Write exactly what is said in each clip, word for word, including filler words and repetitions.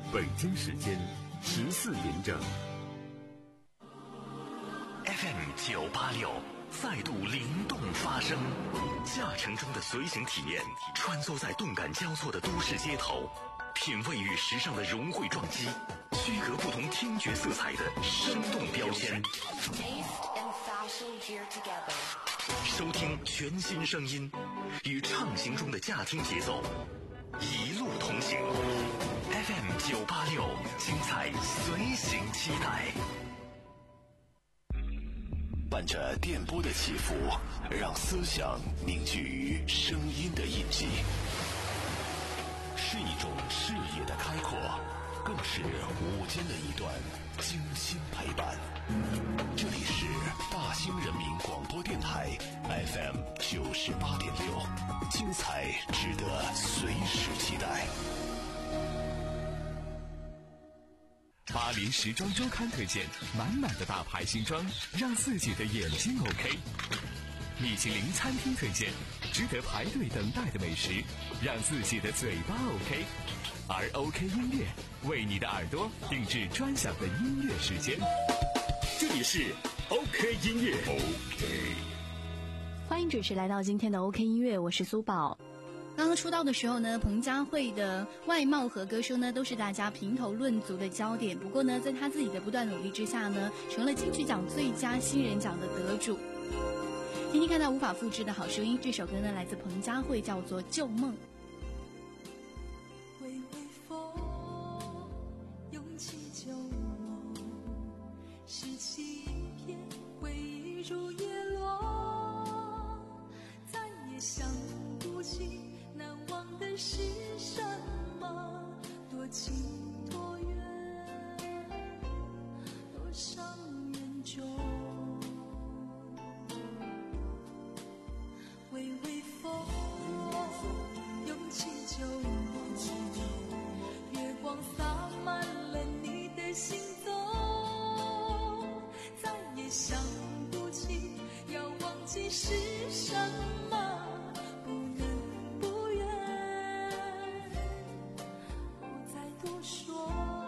北京时间十四点整。 F M 九八六再度灵动发声，驾乘中的随行体验，穿梭在动感交错的都市街头，品味与时尚的融汇撞击，区隔不同听觉色彩的生动标签。收听全新声音，与畅行中的驾听节奏，一路同行。F M 九八六，精彩随行期待。 伴着电波的起伏，让思想凝聚于声音的印记，是一种视野的开阔，更是午间的一段精心陪伴。这里是大兴人民广播电台 F M 九十八点六，精彩值得随时期待。 巴黎时装周刊推荐满满的大牌新装，让自己的眼睛 OK。米其林餐厅推荐值得排队等待的美食，让自己的嘴巴 OK。而 OK 音乐为你的耳朵定制专享的音乐时间。这里是 OK 音乐 OK。 欢迎准时来到今天的 OK 音乐，我是苏宝。刚刚出道的时候呢，彭佳慧的外貌和歌声呢都是大家评头论足的焦点。不过呢，在她自己的不断努力之下呢，成了金曲奖最佳新人奖的得主。听听看她无法复制的好声音，这首歌呢来自彭佳慧，叫做《旧梦》。 微微风涌起旧梦，拾起一片回忆如叶落，再也想不起难忘的是什么，多近多远，多伤人中。微微风涌起旧梦，月光洒满了你的行踪，再也想不起要忘记是什么，不能不愿，不再多说。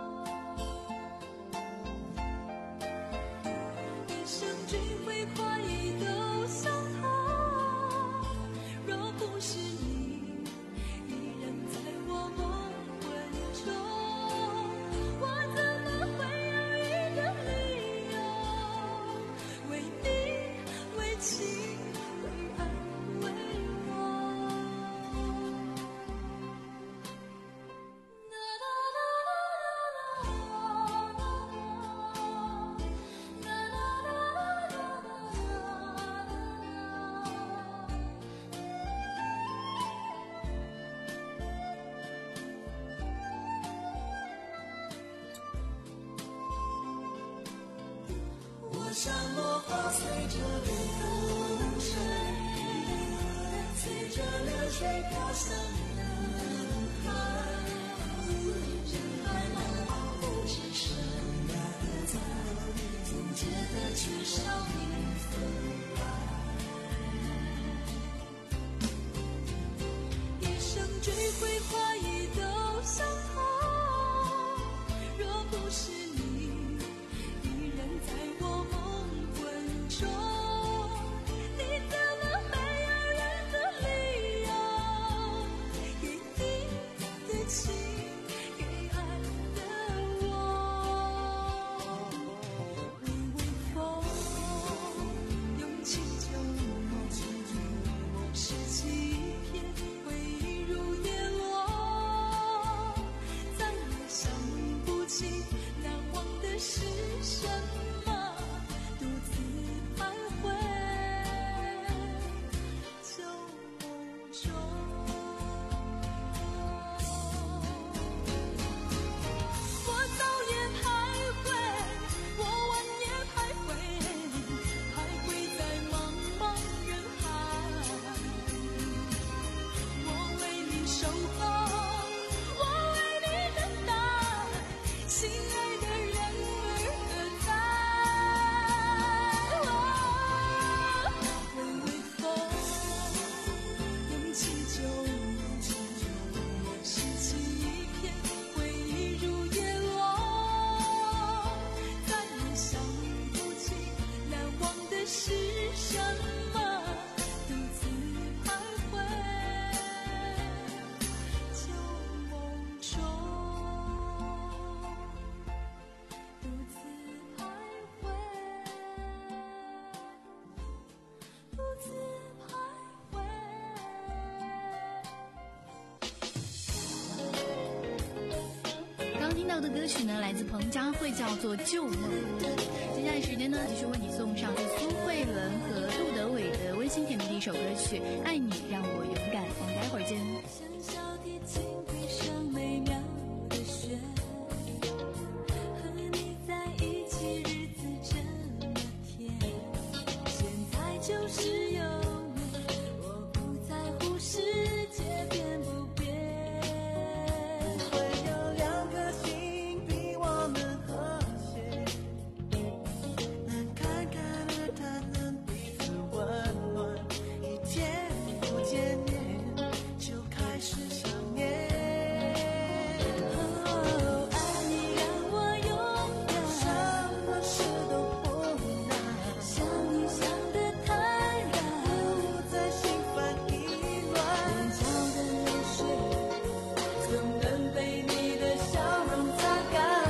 一生追悔怀疑都相同，若不是你依然在我梦魂中，我怎么会有一个理由为你为情为爱为我像落花随着流水，随着流水飘向人海，人海茫茫不知身在，总觉得缺少一份爱，一生追悔怀疑都相同，若不是你依然在我梦魂中，你怎么没有人的理由给你的情给爱的我。微微风涌起旧梦，拾起一片回忆如叶落，再也想不起难忘的是什么，独自徘徊旧梦中。我早也徘徊，我晚也徘徊，徘徊在茫茫人海。我为你守候，我为你等待，心爱的人儿何在？ 刚听到的歌曲呢，来自彭佳慧，叫做《旧梦》。接下来时间呢，继续为你送上是苏慧伦和杜德伟的温馨甜蜜的一首歌曲《爱你让我勇敢》。我们待会儿见。 像小提琴配上美妙的旋律，和你在一起日子这么甜，现在就是永远，我不在乎世界变不变。 会有两颗心比我们和谐，能看看的谈谈彼此温暖，一天不见面就开始想念。 哦，爱你让我勇敢， 什么事都不难， 像你想的坦然， 不再心烦意乱。 眼角的泪水总能被你的笑容擦干。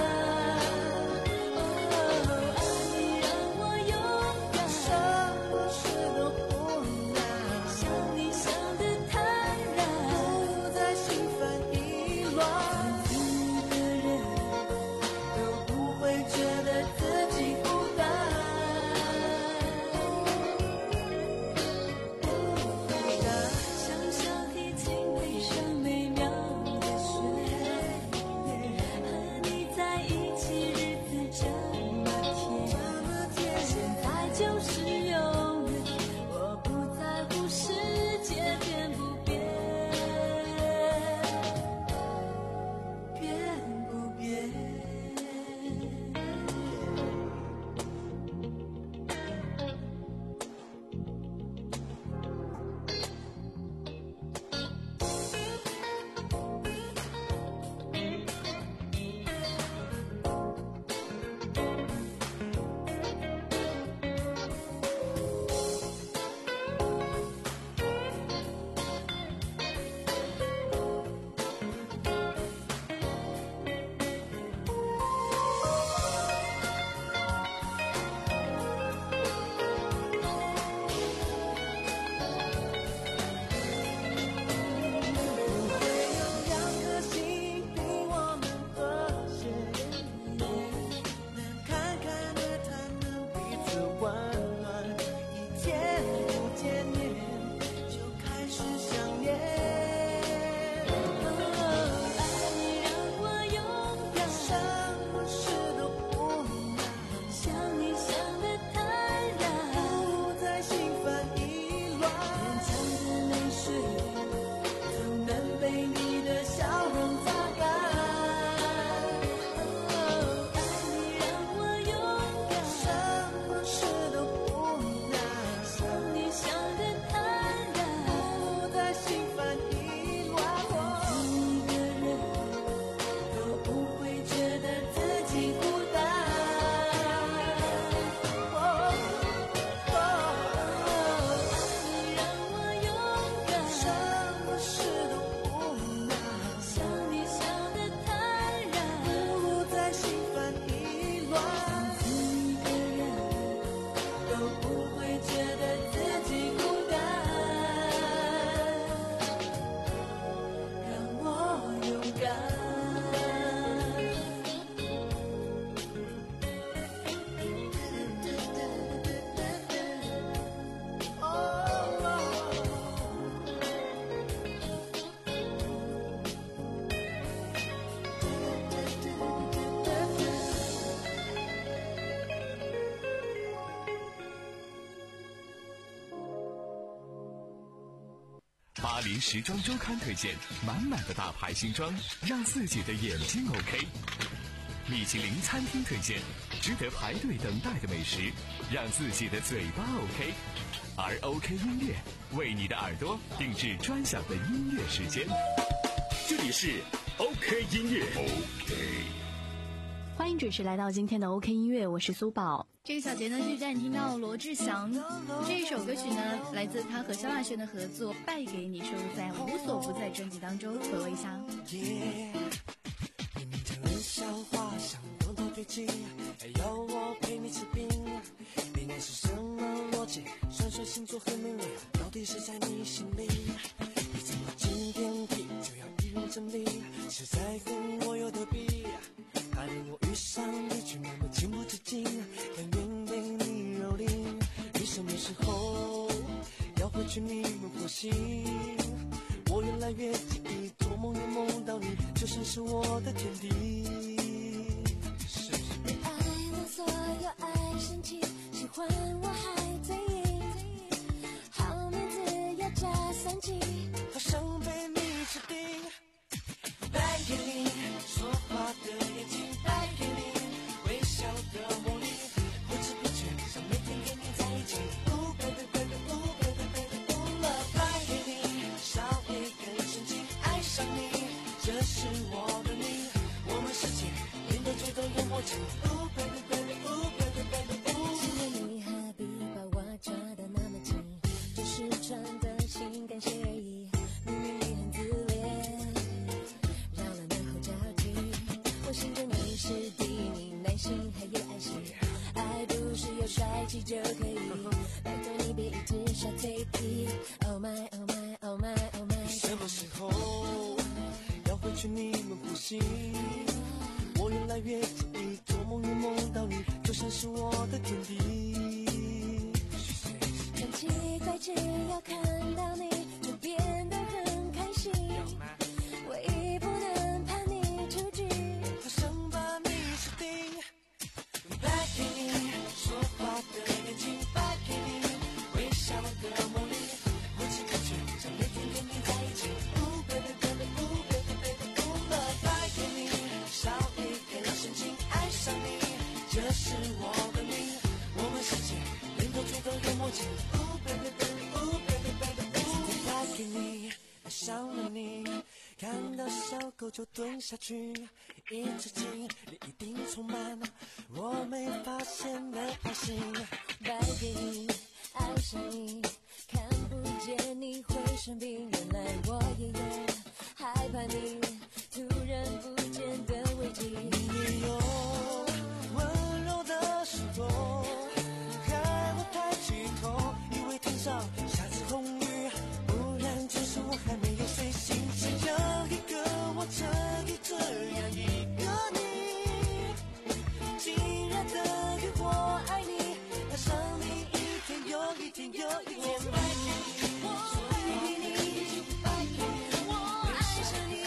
哦，爱你让我勇敢， 什么事都不难， 像你想的坦然， 不再心烦意乱。 一个人都不会觉得自己孤单。像小提琴配上美妙的旋律，和你在一起日子这么甜，现在就是永远，我不在乎世界变不变，变不变。 会有两颗心比我们和谐，能侃侃而谈，能彼此温暖，一天不见面就开始想念。 哦，爱你让我勇敢， 什么事都不难， 像你想的坦然， 不再心烦意乱。 眼角的泪水总能被你的笑容擦干。哦，爱你让我勇敢， 什么事都不难， 像你想的坦然， 不再心烦意乱。 一个人都不会觉得自己孤单。哦，爱你让我勇敢， 什么事都不难， 像你想的坦然， 不再心烦意乱。 一个人都不会觉得自己孤单。让我勇敢。 巴黎时装周刊推荐满满的大牌新装，让自己的眼睛 OK。米其林餐厅推荐值得排队等待的美食，让自己的嘴巴 OK。而 OK 音乐为你的耳朵定制专享的音乐时间。 这里是 OK 音乐。 欢迎准时来到今天的 OK 音乐，我是苏宝。这个小节呢，是带你听到罗志祥这一首歌曲呢，来自他和萧亚轩的合作《败给你》，收录在《无所不在》专辑当中，回味一下。 明明讲冷笑话，想用头对镜，还要我陪你吃冰。恋爱是什么逻辑？算算星座和命理，到底谁在你心里？你怎么进电梯就要一人整理？是在乎我有的比？ 醒，我越来越记忆，做梦又梦到你，就像是我的天地。 你爱我所有爱生气，喜欢我还嘴硬，好名字要加三级， 好像被你指定。白给你说话的眼睛，白给你微笑的魔力，不知不觉想每天跟你在一起。Ooh baby baby ooh baby baby ooh love， 白给你少一根神经，爱上你，这是我的命，我们世界连得最多有默契。Ooh baby baby ooh baby baby ooh。 亲爱你何必把我抓得那么紧，只是穿的性感些而已，明明你很自恋，绕了那后脚筋。我心中你是第一名，耐心还有爱心，爱不是有帅气就可以，拜托你别一直耍嘴皮。Oh my oh my oh my oh my， 什么时候要回去你们呼吸？我越来越记忆，做梦又梦到你，就像是我的天地。 很奇怪，只要看到你就变得很开心，唯一不能怕你出局。 好想把你指定，白给你说话的眼睛，白给你微笑的魔力，不知不觉想每天跟你在一起。Ooh baby baby ooh baby baby ooh love， 白给你少一根神经，爱上你，这是我的命，我们世界连头最多有默契。Ooh baby baby ooh baby baby ooh， 白给你爱上了你，看到小狗就蹲下去，一只鸡你一定充满我没发现的爱心。 白给你爱上你，看不见你会生病，原来我也有害怕你突然不见的危机。 你也有温柔的时候，害我抬起头，以为天上下起红雨，不然就是我还没有睡醒。只有一个我，这里这样一个你，竟然等于我爱你，爱上你一天又一天又一天。白给你，我爱你，白给你，我爱上你，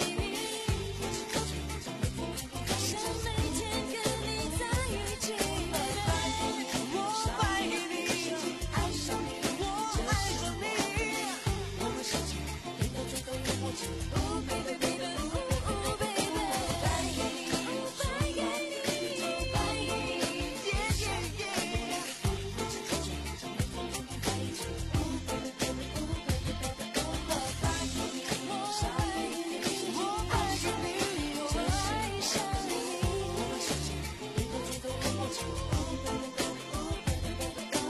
想每天跟你在一起， 我白给你，爱上你，我爱上你，我们世界连到最后有默契。 Oh baby baby oh baby， 白给你，白给你，白给你，yeah yeah yeah。 不知不觉想每天跟你在一起。Ooh baby baby ooh baby baby ooh love， 白给你，少一点点神经，爱上你， 我爱上你， 我们世界连到最后有默契。Ooh baby baby ooh baby baby ooh。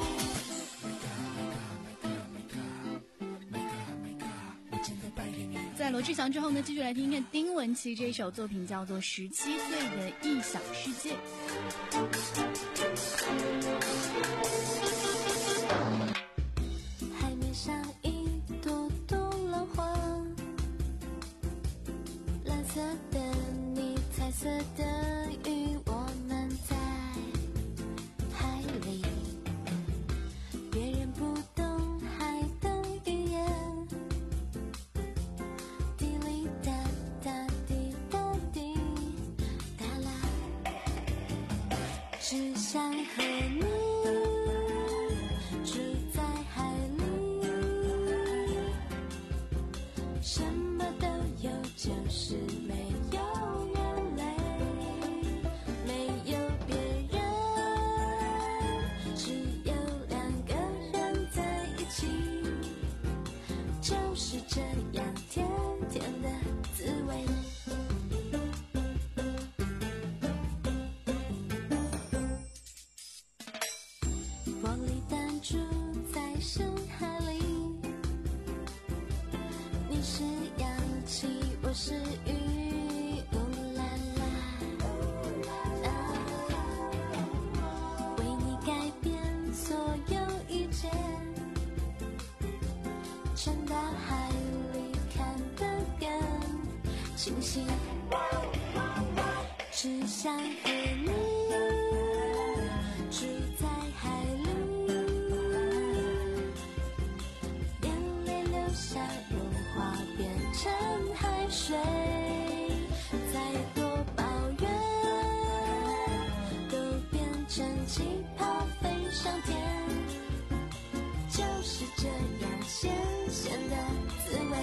我真的白给你。 在罗志祥之后呢，继续来听听丁文琪这首作品，叫做《十七岁的异想世界》。 海面上一朵朵浪花，蓝色的你，彩色的鱼，我们在海里，别人不懂海的语言，滴哩哒哒滴答滴哒啦，只想和你住在海里，什么都有，就是没有眼泪，没有别人，只有两个人在一起，就是这样甜甜的滋味。光里弹珠在深海里，你是氧气，我是鱼，呜啦啦，为你改变所有一切，沉到海里看得更清晰，只想和你住在海里，眼泪流下气泡飞上天，就是这样咸咸的滋味。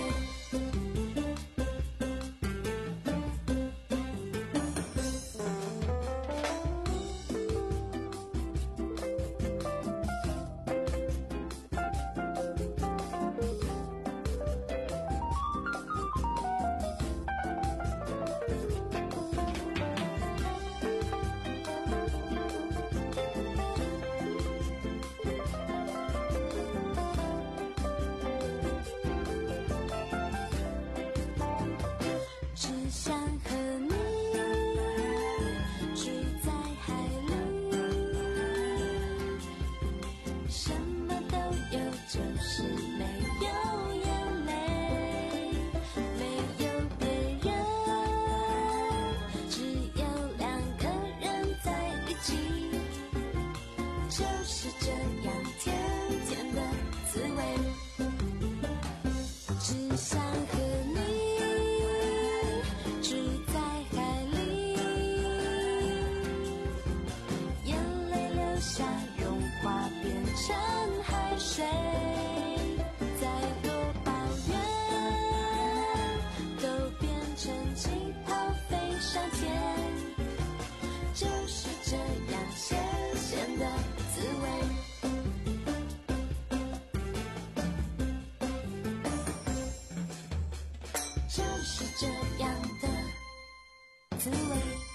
就是这样的滋味。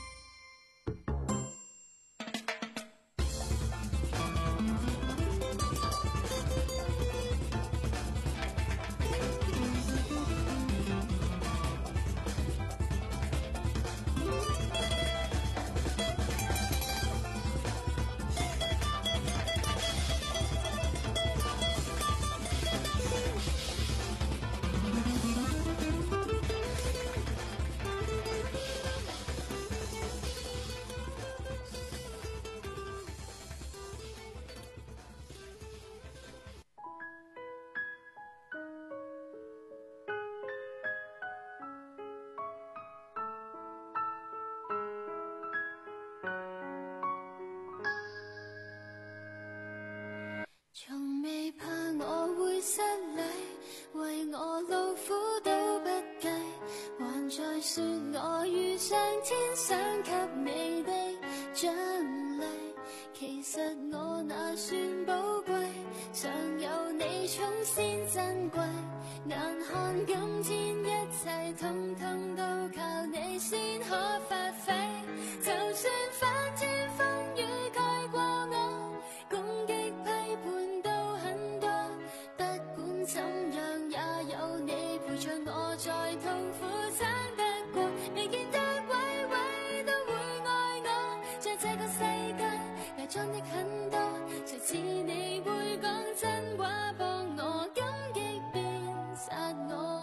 從未怕我會失禮，為我勞苦都不計，還在說我遇上天想給你的獎勵。其實我那算寶貴，常有你寵先珍貴。眼看今天一切通通都靠你先可發揮，就算翻天風雨蓋過我，攻擊批判都很多，不管怎樣也有你陪着我，再痛苦撐得過，未見得位位都會愛我，在這個世界偽裝的很多，誰似你會講真話幫我，感激變殺我。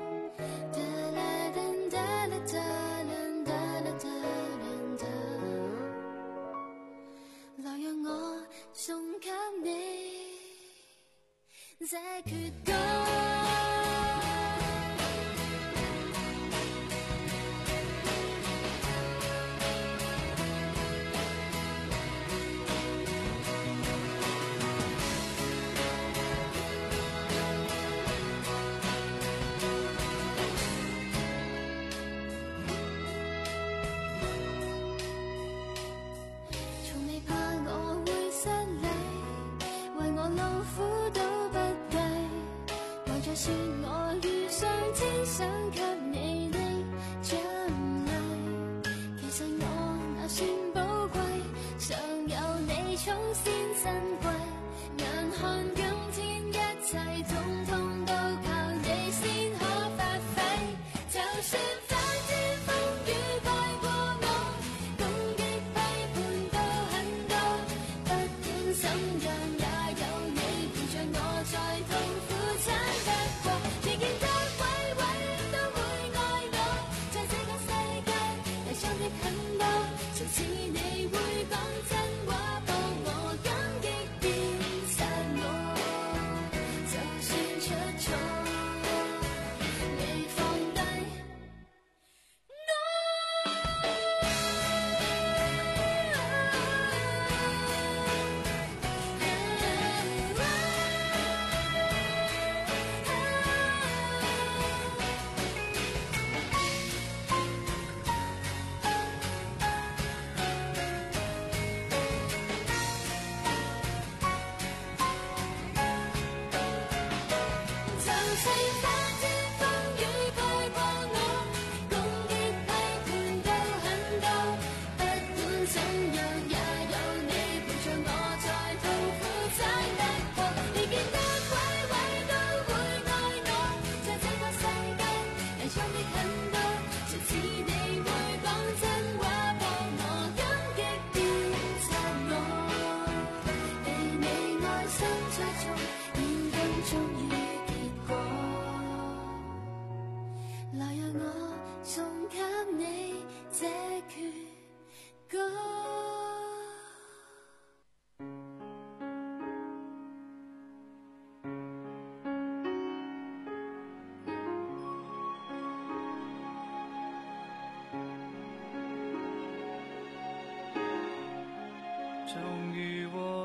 來讓我送給你這闕歌。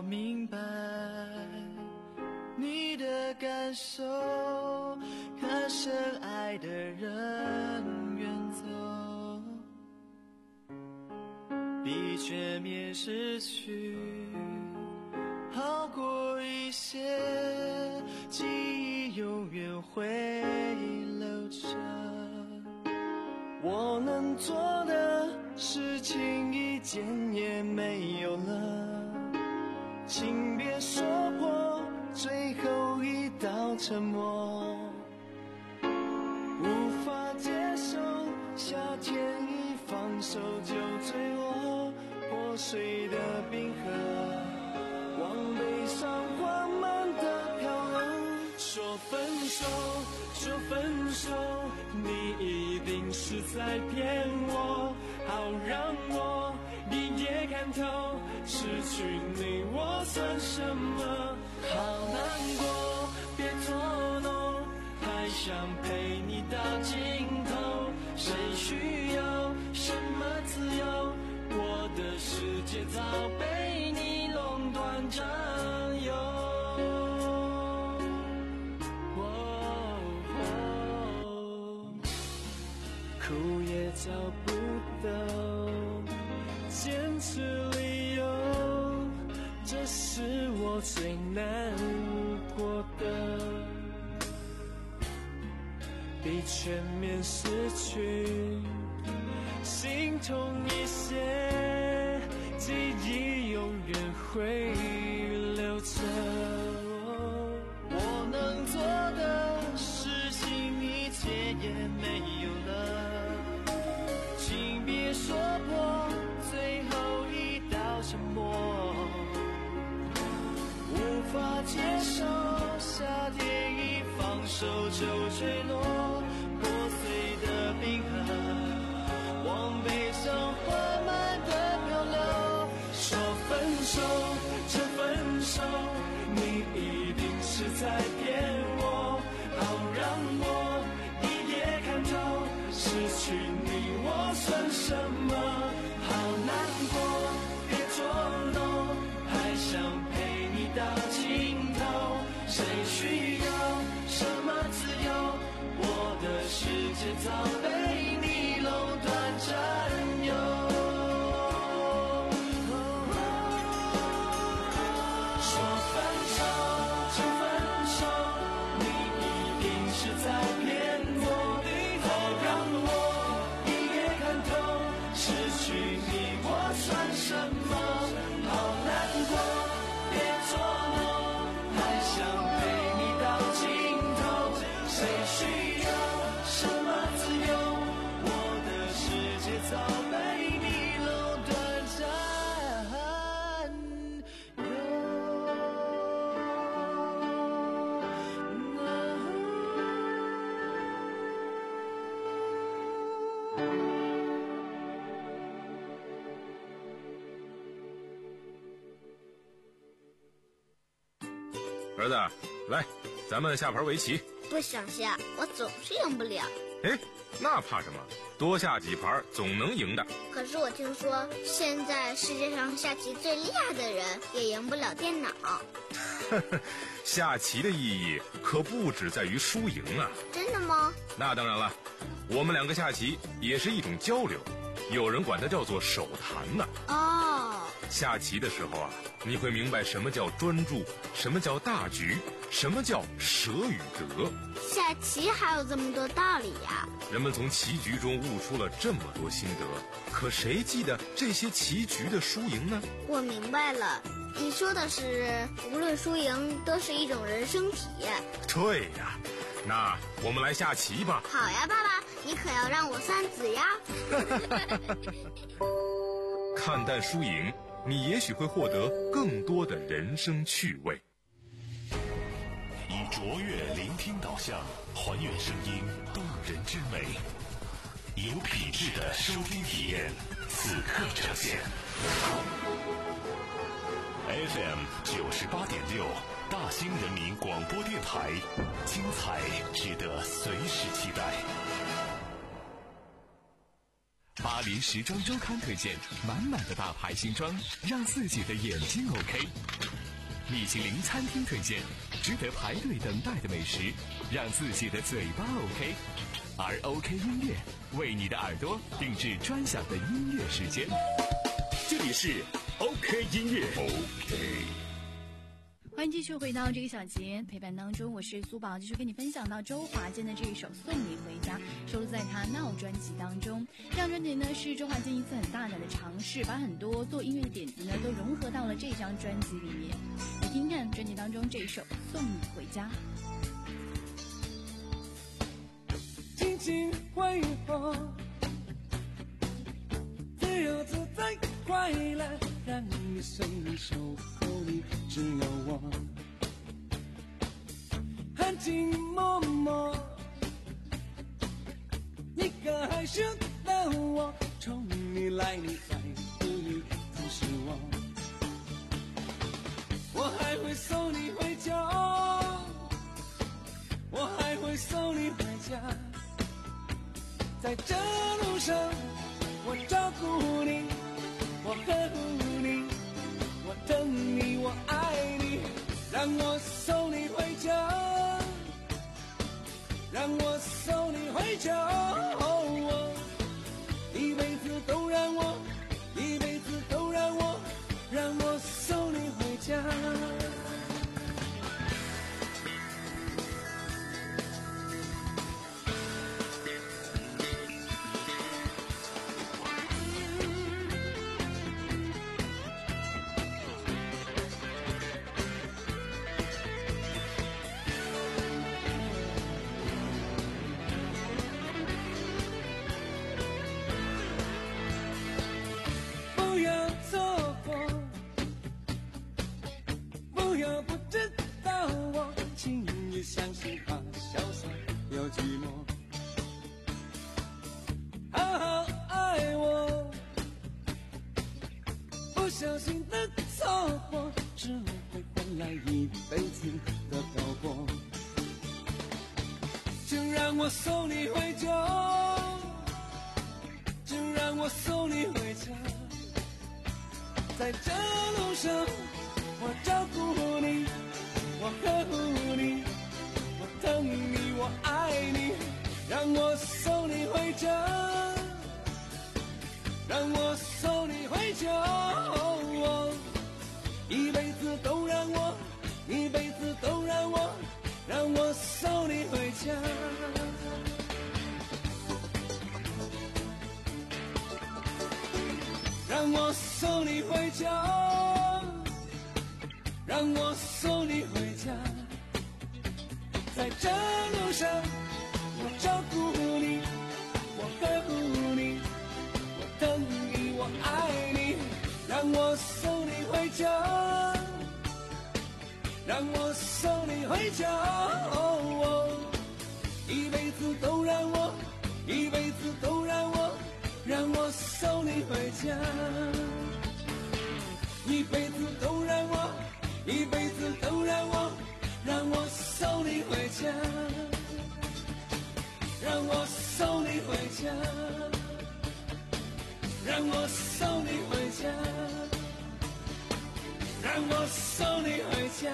明白你的感受，看深爱的人远走，比全面失去好过一些，记忆永远会留着。我能做的事情一件也没有了，请别说破最后一道沉默。无法接受夏天一放手就坠落破碎的冰河，往悲伤缓慢的漂流。说分手，说分手，你一定是在骗我，好让我一夜看透，失去你我算什么？好难过，别捉弄，还想陪你到尽头。谁需要什么自由？我的世界早被你垄断占有。哭也找不到坚持理由，这是我最难过的，比全面失去心痛一些，记忆永远会留着。我能做的事情一切也没有了，请别说破最后一道沉默。无法接受夏天一放手就坠落破碎的冰河，往悲伤缓慢的漂流。说分手，这分手，你一定是在骗我，好让我一夜看透，失去你我算什么？好难过，别捉弄，还想陪你到尽头。谁需要什么自由？我的世界早被你垄断占有。说分手，就分手，你一定是在骗我，好让我一夜看透，失去你我算什么？好难过，别捉弄，还想陪你到尽头。谁需要什么自由？我的世界早被你垄断占儿子，来，咱们下盘围棋。 不想下，我总是赢不了。 哎，那怕什么？多下几盘总能赢的。 可是我听说，现在世界上下棋最厉害的人也赢不了电脑。 下棋的意义可不只在于输赢啊。 真的吗？ 那当然了，我们两个下棋也是一种交流，有人管它叫做手谈呢。 哦， 下棋的时候啊，你会明白什么叫专注，什么叫大局，什么叫舍与得。 下棋还有这么多道理呀！ 人们从棋局中悟出了这么多心得，可谁记得这些棋局的输赢呢？ 我明白了，你说的是无论输赢都是一种人生体验。 对呀，那我们来下棋吧。 好呀，爸爸，你可要让我三子呀。 看淡输赢，你也许会获得更多的人生趣味。 以卓越聆听导向，还原声音动人之美，有品质的收听体验，此刻呈现。F M 九十八点六，大兴人民广播电台，精彩值得随时期待。 巴黎时装周刊推荐，满满的大牌新装，让自己的眼睛 OK。 米其林餐厅推荐，值得排队等待的美食，让自己的嘴巴 OK。而 OK 音乐为你的耳朵定制专享的音乐时间。 这里是 OK 音乐 OK。 欢迎继续回到这个小节陪伴当中，我是苏宝，继续跟你分享到周华健的这一首《送你回家》，收录在他《闹》专辑当中。这张专辑呢是周华健一次很大胆的尝试，把很多做音乐的点子呢都融合到了这张专辑里面。来听看专辑当中这一首《送你回家》。 轻轻挥霍，自由自在快乐，让你随手后你只有我，含情脉脉，一个害羞的我，从你来你在不你不是我，我还会送你回家，我还会送你回家，在这路上我照顾你，我呵护你，我等你，我爱你，让我送你回家，让我送你回家，哦，一辈子都让我，一辈子都让我，让我送你回家。相信他潇洒又寂寞，好好爱我，不小心的错过只会换来一辈子的漂泊，就让我送你回家，就让我送你回家，在这路上我照顾你，我呵护你，等你，我爱你，让我送你回家，让我送你回家，哦，一辈子都让我，一辈子都让我，让我送你回家，让我送你回家，让我送你回家，在这路上我照顾你，我呵护你，我等你，我爱你，让我送你回家，让我送你回家，哦，一辈子都让我，一辈子都让我，让我送你回家，一辈子都让我，一辈子都让我，让我送你回家，让我送你回家，让我送你回家，让我送你回家。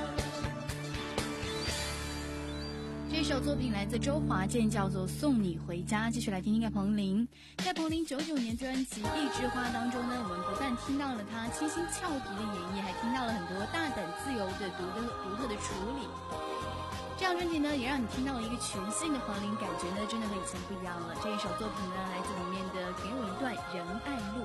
这首作品来自周华健，叫做《送你回家》。继续来听听看彭羚，在彭羚九九年专辑《一枝花》当中呢，我们不但听到了她清新俏皮的演绎，还听到了很多大胆自由的独的独特的处理。这张专辑呢，也让你听到了一个全新的彭羚，感觉呢真的和以前不一样了。这一首作品呢，来自里面的《给我一段仁爱路》。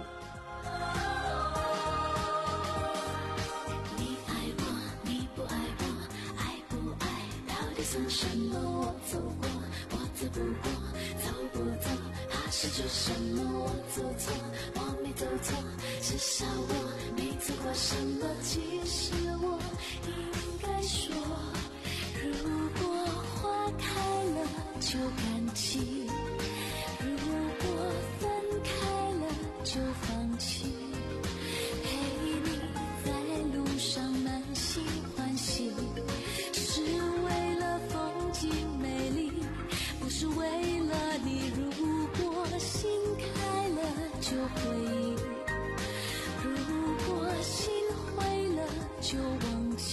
你爱我，你不爱我，爱不爱到底算什么？我走过，我走不过，走不走，怕失去什么？我走错，我没走错，至少我没错过什么。其实我应该说，如果花开了就感激，如果分开了就放弃，陪你在路上满心欢喜，是为了风景美丽，不是为了你。如果心开了就回忆，如果心灰了就忘记，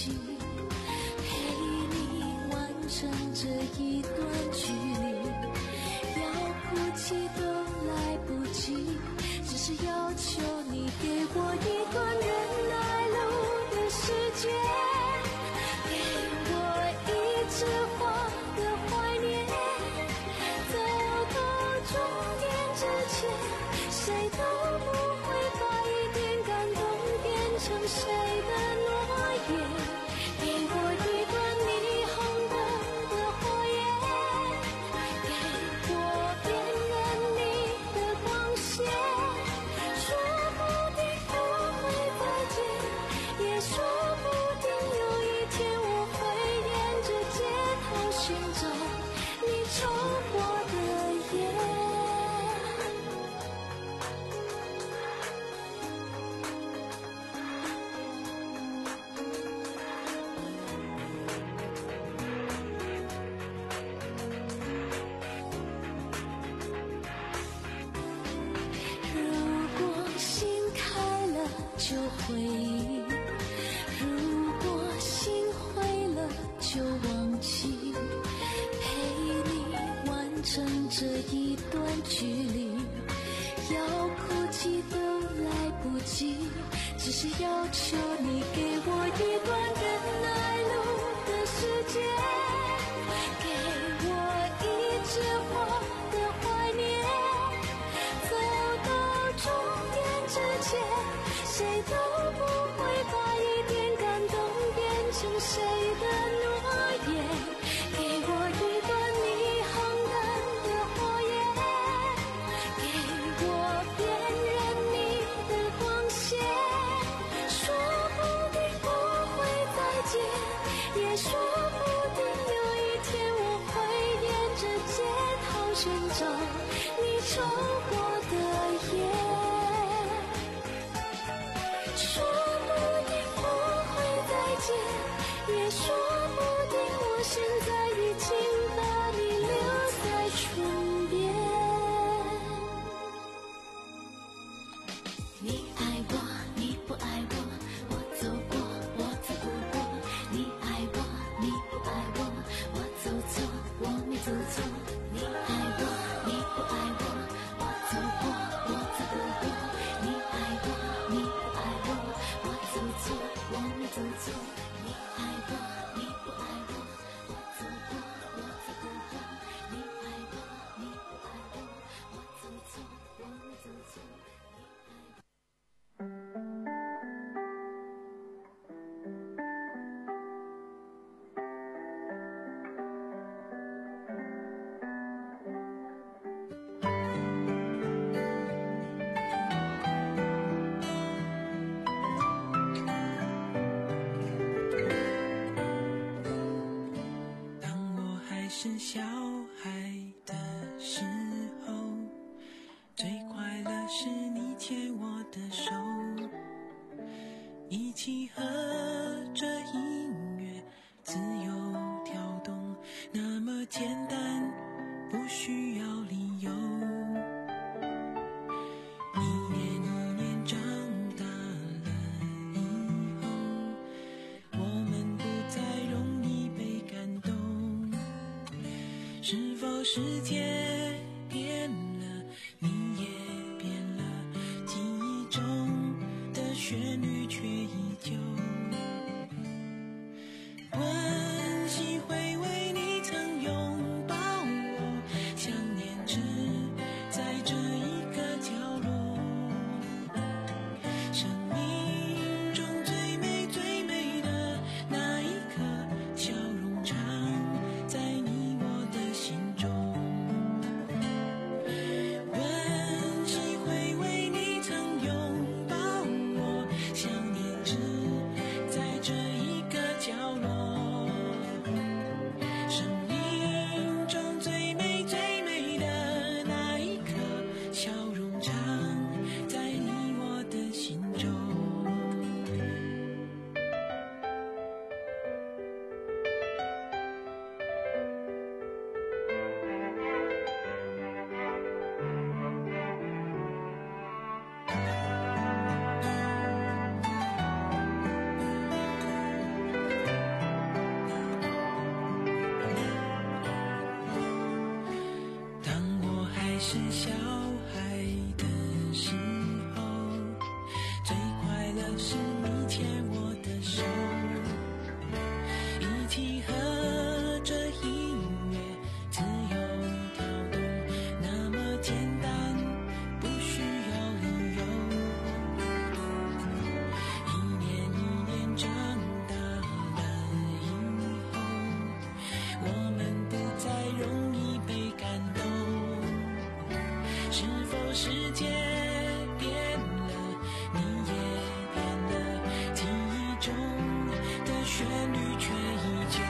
这一段距离，要哭泣都来不及，只是要求你给我一段忍耐路的时间，给我一枝花的怀念，走到终点之前，谁都不会把一点感动变成谁的诺言，给我一段霓虹灯的火焰，给我辨认你的光线，说不定不会再见，也说不定有一天我会沿着街头寻找你抽过的烟。如果心开了就回忆，如果心灰了就忘记，陪你完成这一段距离，要哭泣都来不及，只是要求你给我一段忍耐路的时间，给我一枝花的怀念，走到终点之前，谁都不会把一点感动变成谁的诺言，给我一段霓虹灯的火焰，给我辨认你的光线，说不定不会再见，也说不定有一天我会沿着街头寻找你抽过的烟，说不定不会再见，也说不定我现在已经把你留在唇边。你爱我，你不爱我，我走过，我走不过。你爱我，你不爱我，我走错，我没走错。你爱我，你不爱我，我走过，我走不过。你爱我，你不爱我，我走错，我没走错。你爱我，你不爱我，我走过，我走不过。你爱我，你不爱我，我走错，我没走错。 当我还是小孩的时候，最快乐是你牵我的手，一起和着音乐自由跳动，那么简单，不需要理由。一年一年长大了以后，我们不再容易被感动，是否世界变了，你也变了，记忆中的旋律却依旧。温习回味你曾拥抱我，想念只在这一个角落。生命中最美最美的那一刻，笑容常在你我的心中。温习回味你曾拥抱我，想念只是小孩的时候，最快乐是你牵我的手，一起和着音乐自由跳动，那么简单，不需要理由。一年一年长大了以后，我们不再容易被感动，是否世界变了，你也变了，记忆中的旋律却依旧。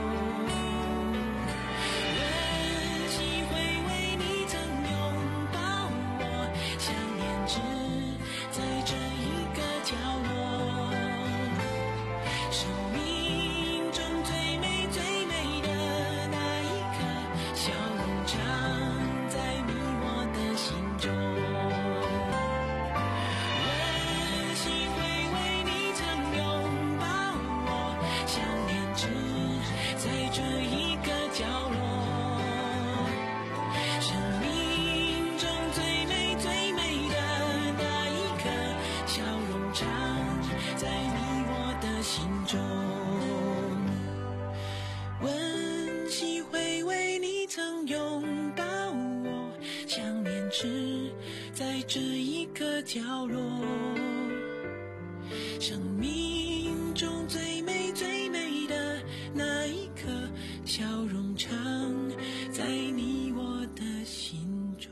温习回味你曾拥抱我，想念只在这一个角落，生命中最美最美的那一刻，笑容常在你我的心中。温习回味你曾拥抱我，想念只在这一个角落，生命中最美最美的那一刻，笑容常在你我的心中。温习回味你曾拥抱我，想念只在这一个角落，生命中最美最美的那一刻，笑容常在你我的心中。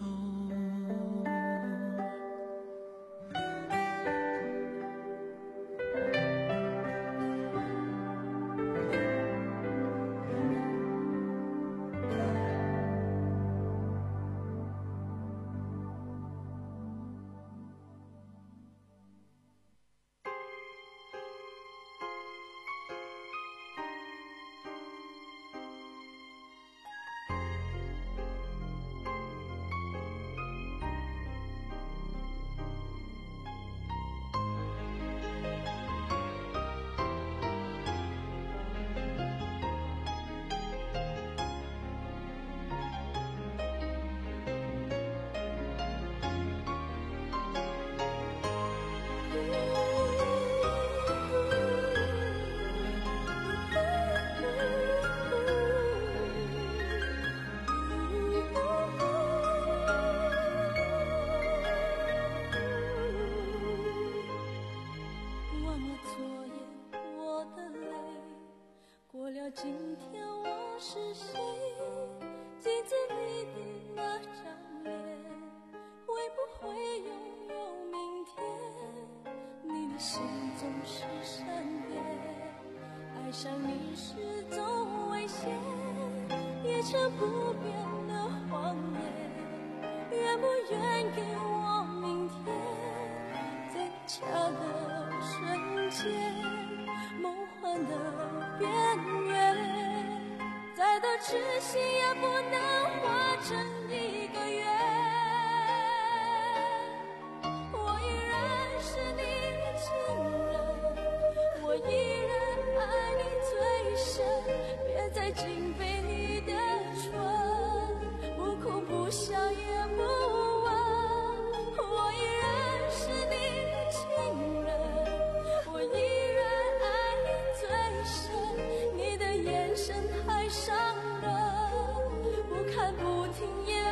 忘了昨夜我的泪，过了今天我是谁？镜子里的那张脸，会不会拥有明天？你的心总是善变，爱上你是种危险，也成不变的谎言。愿不愿给我明天？最恰的瞬间，梦幻的边缘，再多痴心也不能化成一个圆。我依然是你的情人，我依然爱你最深，别再紧背你的唇，不哭不笑也不问。我依然是你的情人，我依然爱你最深，你的眼神太伤人，不看不听也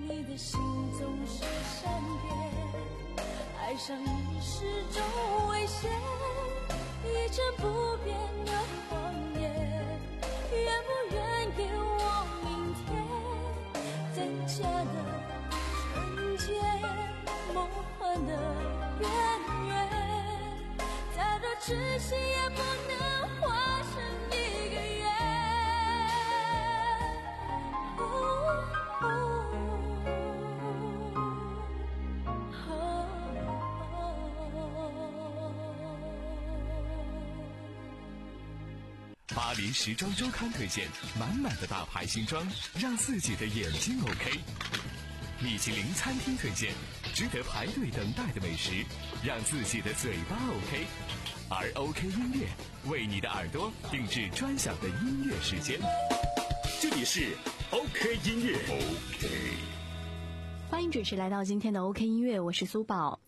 你的心总是善变，爱上你是种危险，一成不变的谎言，愿不愿给我明天？真假的纯洁，梦幻的远远，再多痴心也不能化成一个缘。 巴黎时装周刊推荐满满的大牌新装，让自己的眼睛 OK。米其林餐厅推荐值得排队等待的美食，让自己的嘴巴 OK。而 OK 音乐为你的耳朵定制专享的音乐时间。 这里是 OK 音乐 OK。 欢迎准时来到今天的 OK 音乐，我是苏宝。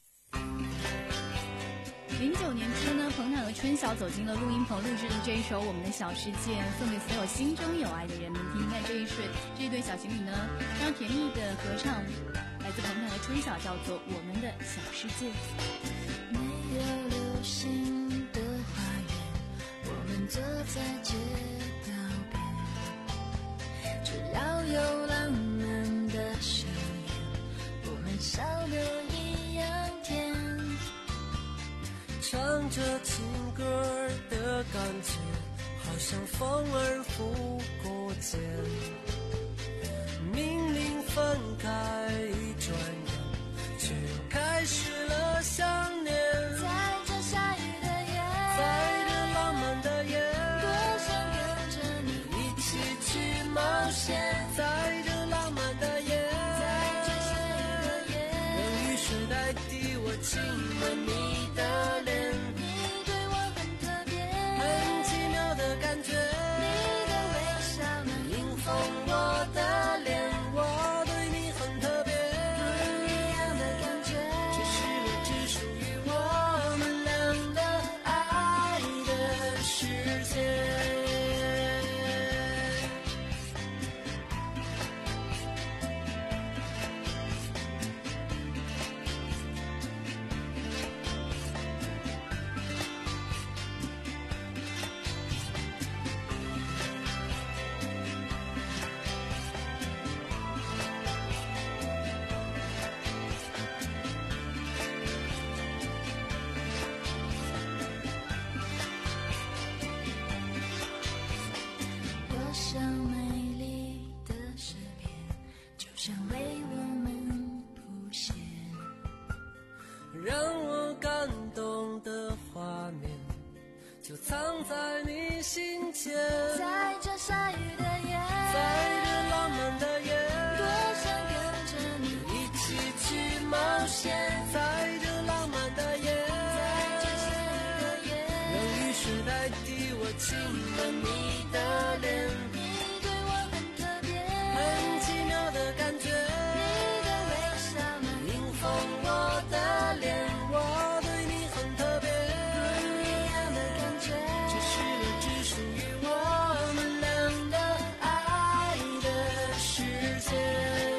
零九年初呢，彭坦和春晓走进了录音棚，录制的这一首《我们的小世界》，送给所有心中有爱的人们听听看。这一对这一对小情侣呢，非常甜蜜的合唱，来自彭坦和春晓，叫做《我们的小世界》。 没有流星的花园，我们坐在街道边，只要有浪漫的誓言，我们笑得一样甜。 唱着情歌的感觉，好像风儿拂过肩。明明分开一转眼，却又开始了想念。 在这下雨的夜， 在这浪漫的夜， 多想跟着你一起去冒险。在这浪漫的夜， 在这下雨的夜， 让雨水代替我亲吻你的脸。 你对我很特别， 很奇妙的感觉， 你的微笑能迎风我的脸，我对你很特别， 不一样的感觉， 这是我只属于我们俩的爱的世界。 多少美丽的诗篇，就像为我们谱写。 让我感动的画面，就藏在你心间。 在这下雨的夜， 在这浪漫的夜， 多想跟着你一起去冒险。在这浪漫的夜， 在这下雨的夜， 让雨水代替我亲吻你的脸。 你对我很特别， 很奇妙的感觉， 你的微笑能迎风我的脸，我对你很特别， 不一样的感觉， 这是我只属于我们俩的爱的世界。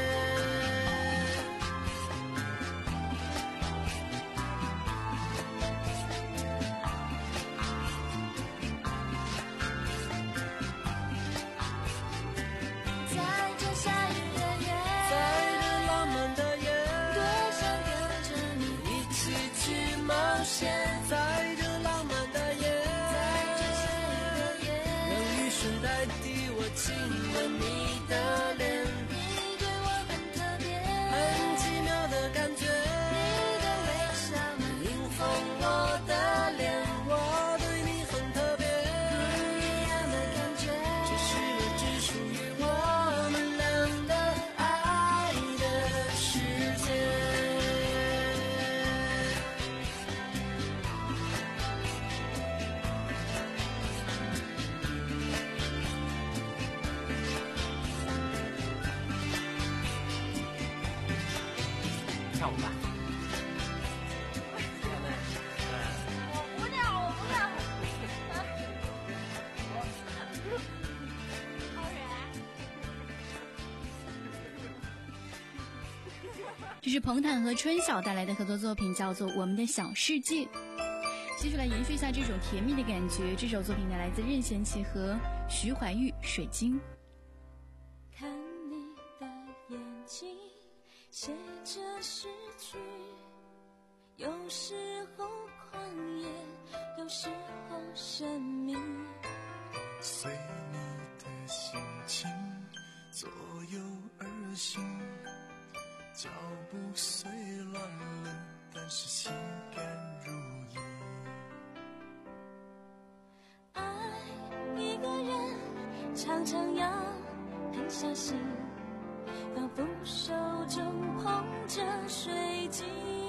在这下雨的夜， 在这浪漫的夜， 多想跟着你一起去冒险。在这浪漫的夜， 在这下雨的夜， 让雨水代替我亲吻你的脸。 你对我很特别， 很奇妙的感觉， 你的微笑能迎风我的脸，我对你很特别， 不一样的感觉， 这是我只属于我们俩的爱的世界。 跳舞吧。 我不跳，我不跳。好远。 这是彭坦和春晓带来的合作作品，叫做《我们的小世界》。继续来延续一下这种甜蜜的感觉，这首作品呢来自任贤齐和徐怀钰，《水晶》。 看你的眼睛写着诗句，有时候狂野，有时候神秘， 随你的心情左右而行，脚步虽乱了，但是心甘如饴。 爱一个人常常要很小心，仿佛手中捧着水晶。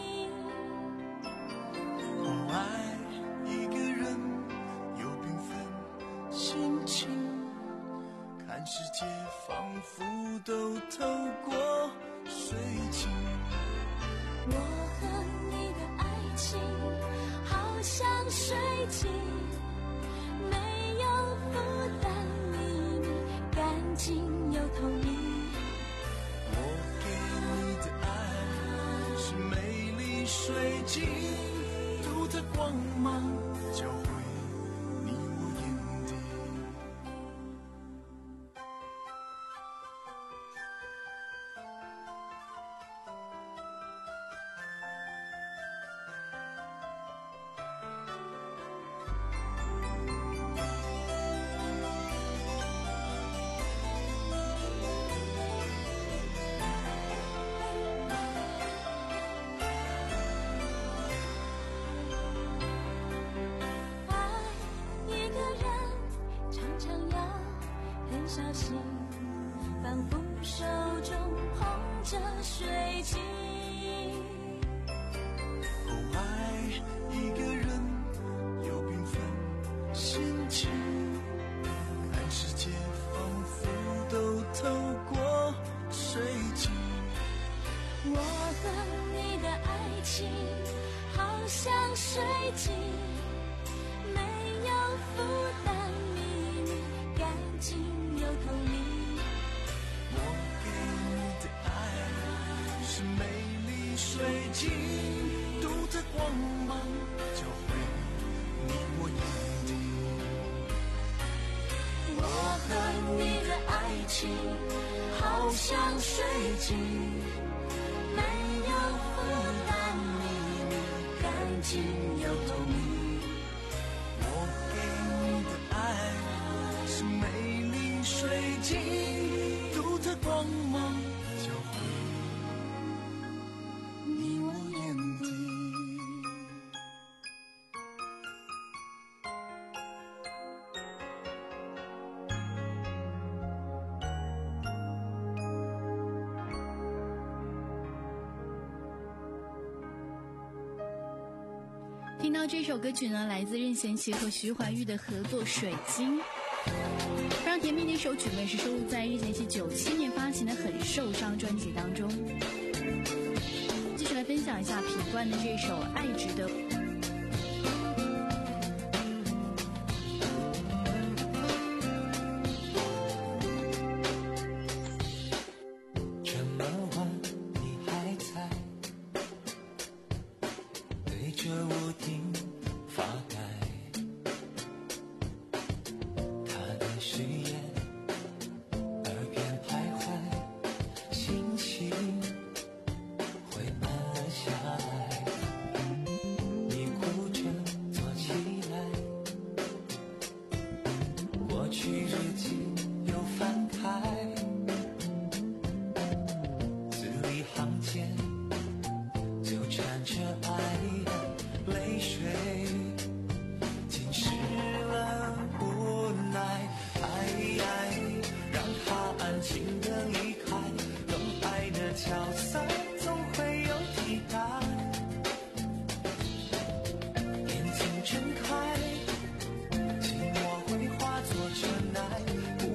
爱一个人有缤纷心情，看世界仿佛都透过水晶。 我和你的爱情好像水晶，没有负担，秘密干净又透明。 我给你的爱是美丽水晶，独特光芒交汇你我眼底。 小心，仿佛手中捧着水晶。 哦，爱一个人有缤纷心情，看世界仿佛都透过水晶。 我和你的爱情好像水晶，没有负担，秘密干净又透明。 我给你的爱是美丽水晶，独特光芒交汇你我眼底。 我和你的爱情好像水晶，没有负担，秘密干净又透明。 我给你的爱是美丽水晶，独特光芒交汇你我眼底。 听到这首歌曲呢，来自任贤齐和徐怀钰的合作《水晶》，非常甜蜜的一首曲目，是收录在任贤齐九七年发行的《很受伤》专辑当中。继续来分享一下品冠的这首《爱值得》。 这么晚你还在对着屋顶发呆，他的誓言耳边徘徊，心情会慢了下来。你哭着坐起来，过去日记又翻开，字里行间就缠着爱的泪水，浸湿了无奈。爱让他安静的离开，等爱的角色总会有替代。眼睛睁开，寂寞会化作尘埃，不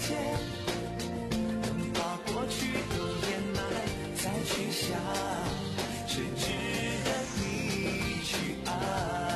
界，能把过去都掩埋，再去想是值得你去爱。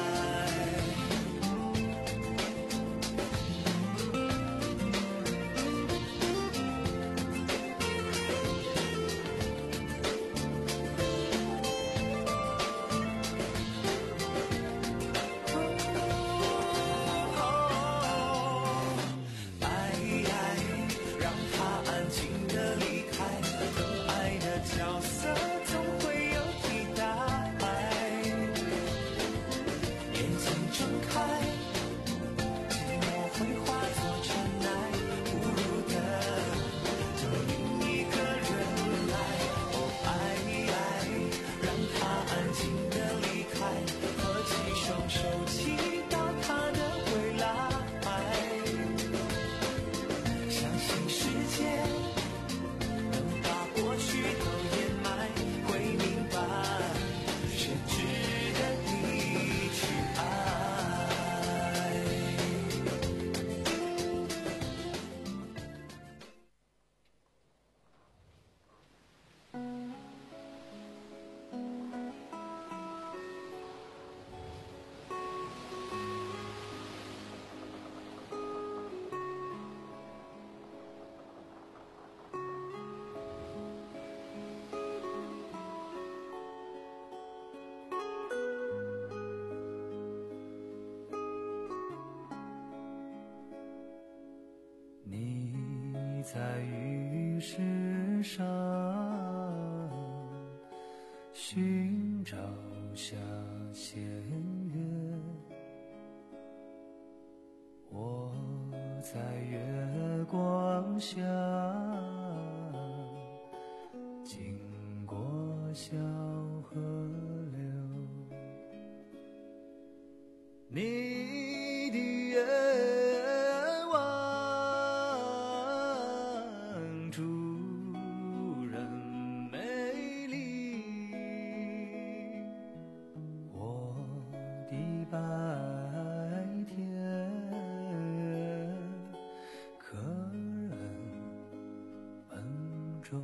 在雨石上寻找下弦月，我在月光下经过小河流，你的愿望主人美丽，我的白天可人笨拙。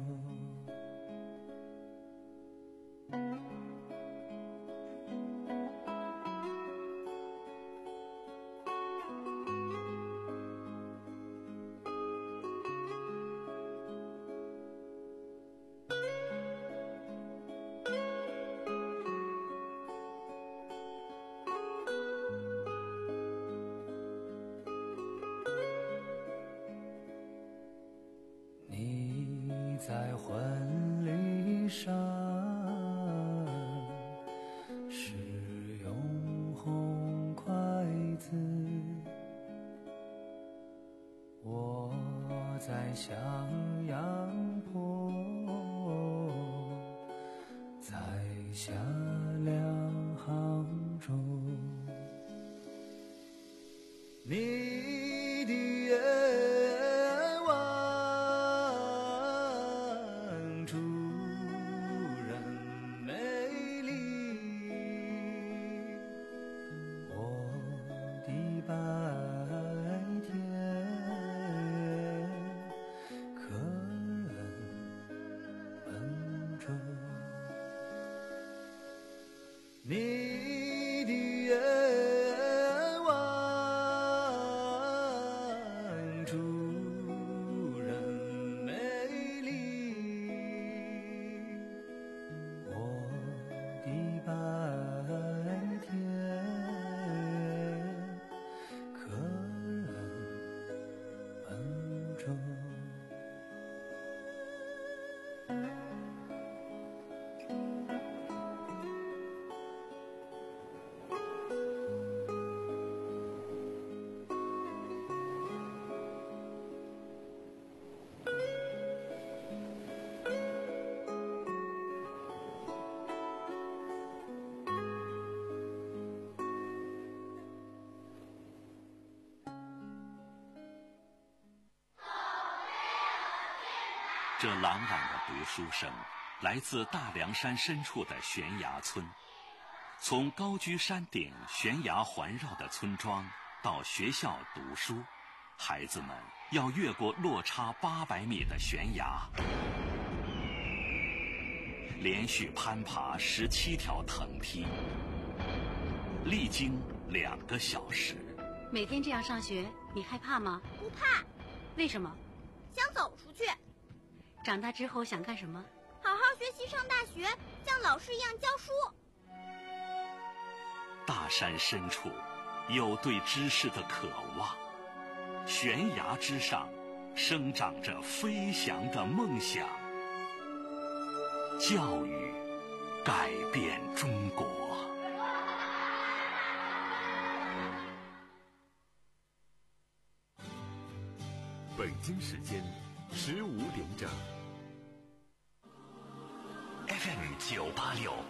你在婚礼上使用红筷子，我在向阳坡栽下两行珠，你的愿望主人美丽，我的白天可人笨拙，你的愿望主人美丽，我的白天可人笨拙。 这朗朗的读书声来自大凉山深处的悬崖村，从高居山顶、悬崖环绕的村庄到学校读书， 孩子们要越过落差八百米的悬崖，连续攀爬十七条藤梯，历经两个小时。 每天这样上学，你害怕吗？ 不怕。 为什么？ 想走出去。 长大之后想干什么？ 好好学习，上大学，像老师一样教书。 大山深处有对知识的渴望，悬崖之上生长着飞翔的梦想。教育改变中国。 北京时间十五点整。 F M 九八六